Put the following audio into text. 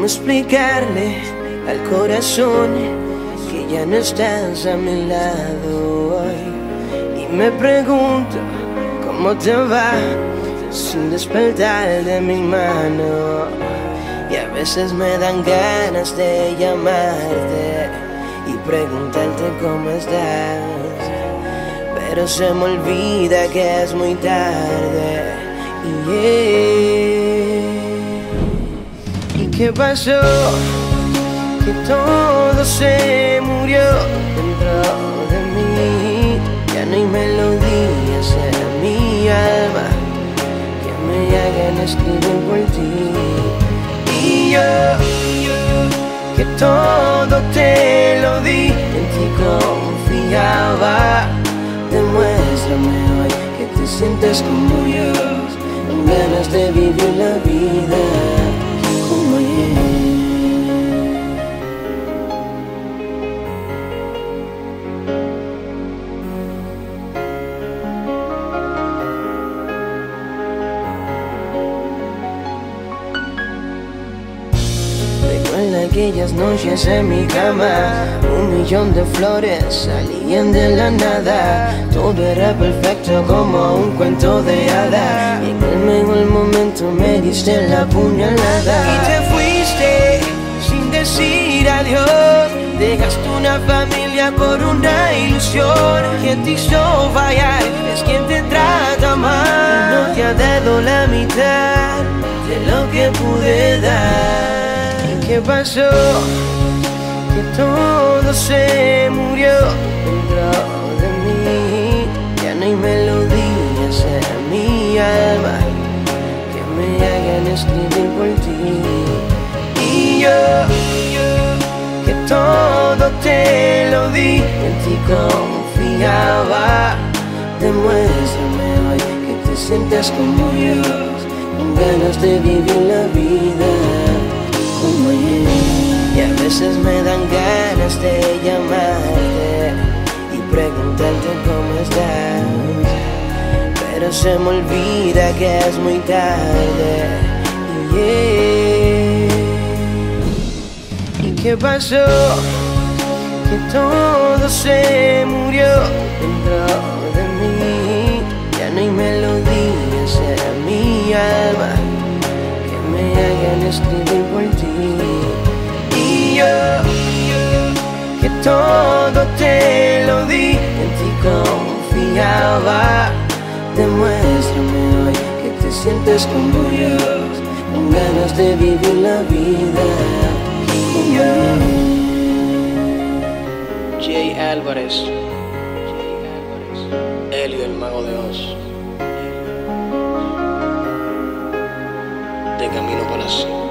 ¿Cómo explicarle al corazón que ya no estás a mi lado hoy? Y me pregunto cómo te va sin despertar de mi mano. Y a veces me dan ganas de llamarte y preguntarte cómo estás, pero se me olvida que es muy tarde. ¿Y qué pasó? Que todo se murió dentro de mí. Ya no hay melodías en mi alma que me hagan escribir por ti. Y yo, que todo te lo di, en ti confiaba. Demuéstrame hoy que te sientes como yo, con ganas de vivir la vida como ayer. Recuerda aquellas noches en mi cama, 1.000.000 de flores salían de la nada. Todo era perfecto como un cuento de hadas, y en el mejor momento me diste la puñalada. Y te fuiste sin decir adiós. Dejaste una familia por una ilusión que te hizo fallar. Es quien te trata mal, no te ha dado la mitad de lo que pude dar. ¿Qué pasó? Que todo se murió dentro de mí. Ya no hay melodías en mi alma que me hagan escribir por ti. Y yo, que todo te lo di, en ti confiaba. Demuéstrame hoy que te sientes como yo, con ganas de vivir la vida como ayer. Y a veces me dan ganas de llamarte y preguntarte cómo estás, pero se me olvida que es muy tarde. ¿Y qué pasó? Que todo se murió dentro de mí. Ya no hay melodías en mi alma que me hagan escribir por ti. Y yo, que todo te lo di, en ti confiaba. Demuéstrame hoy que te sientes como yo, con ganas de vivir la vida como yo. Jay Álvarez, Elio el Mago de Oz, de camino para la cima.